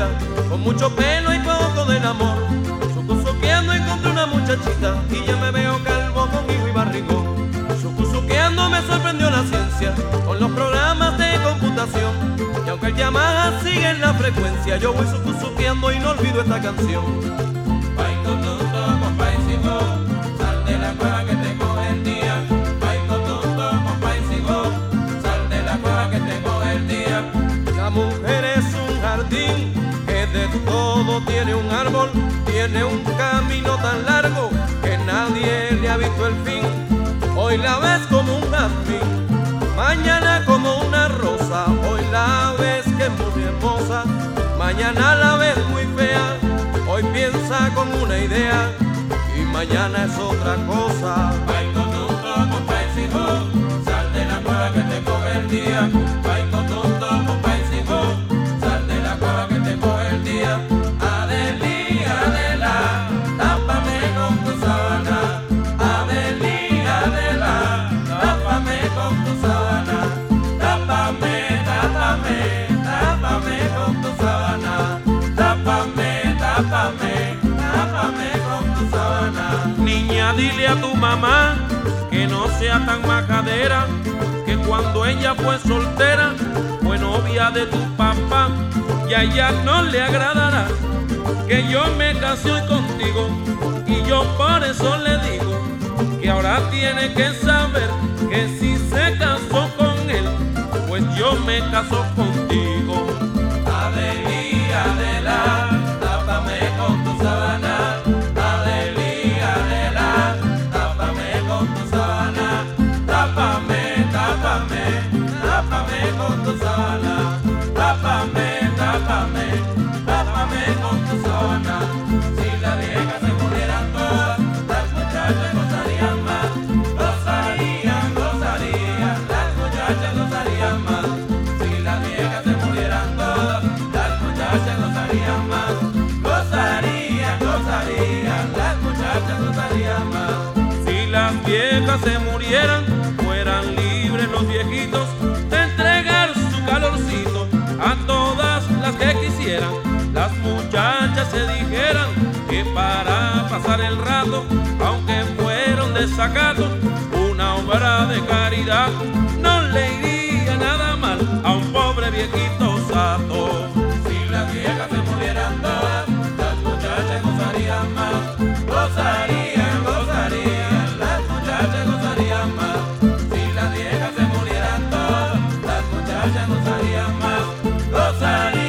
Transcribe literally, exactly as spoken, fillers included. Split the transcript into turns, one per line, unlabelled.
bonita, con mucho pelo y poco del amor. Sucusuqueando encontré una muchachita y ya me veo calvo con hijo y barrigón. Sucusuqueando me sorprendió la ciencia con los programas de computación. Y aunque el Yamaha sigue en la frecuencia, yo voy sucusuqueando y no olvido esta canción.
Pai cotuto, compay sigo, sal de la cueva que te coge el día. Pai cotuto, compay sigo, sal de la cueva que te coge el día.
La mujer es un jardín que de todo tiene un árbol, tiene un camino tan largo que nadie le ha visto el fin. Hoy la ves como un jazmín, mañana como una rosa. Hoy la ves que es muy hermosa, mañana la ves muy fea. Hoy piensa con una idea y mañana es otra cosa.
Pai cotuto, compay sigo, sal de la cueva que te coge el día. Pai cotuto, compay sigo, sal de la cueva que te coge el día. Adelí, Adela, tápame con tu sábana. Adelí, Adela, tápame con tu sábana. Tápame, tápame, tápame con tu sábana. Tápame, tápame, tápame con tu sábana.
Niña, dile a tu mamá que no sea tan majadera, que cuando ella fue soltera fue novia de tu papá y a ella no le agradará que yo me casé hoy contigo. Y yo por eso le digo que ahora tiene que saber que si se casó con él, pues yo me caso contigo.
Adelí, Adela, tápame con tu sábana. Adelí, Adela, tápame con tu sábana. Tápame, tápame, tápame con tu sábana. Tápame, tápame, tápame con tu sábana. Si las viejas se murieran todas, las muchachas gozarían más. Gozarían, gozarían, las muchachas gozarían más. Si las viejas se murieran todas, las muchachas gozarían más. Gozarían, gozarían, las muchachas gozarían más.
Si las viejas se murieran, fueran libres los viejitos de entregar su calorcito a todas las que quisieran. Las muchachas se dijeran que para pasar el rato, aunque fueron desacato, una obra de caridad no le iría nada mal a un pobre viejito sato.
Si las viejas se murieran todas, las muchachas gozarían más. Gozarían, gozarían, las muchachas gozarían más. Si las viejas se murieran todas, las muchachas gozarían más. Gozarían.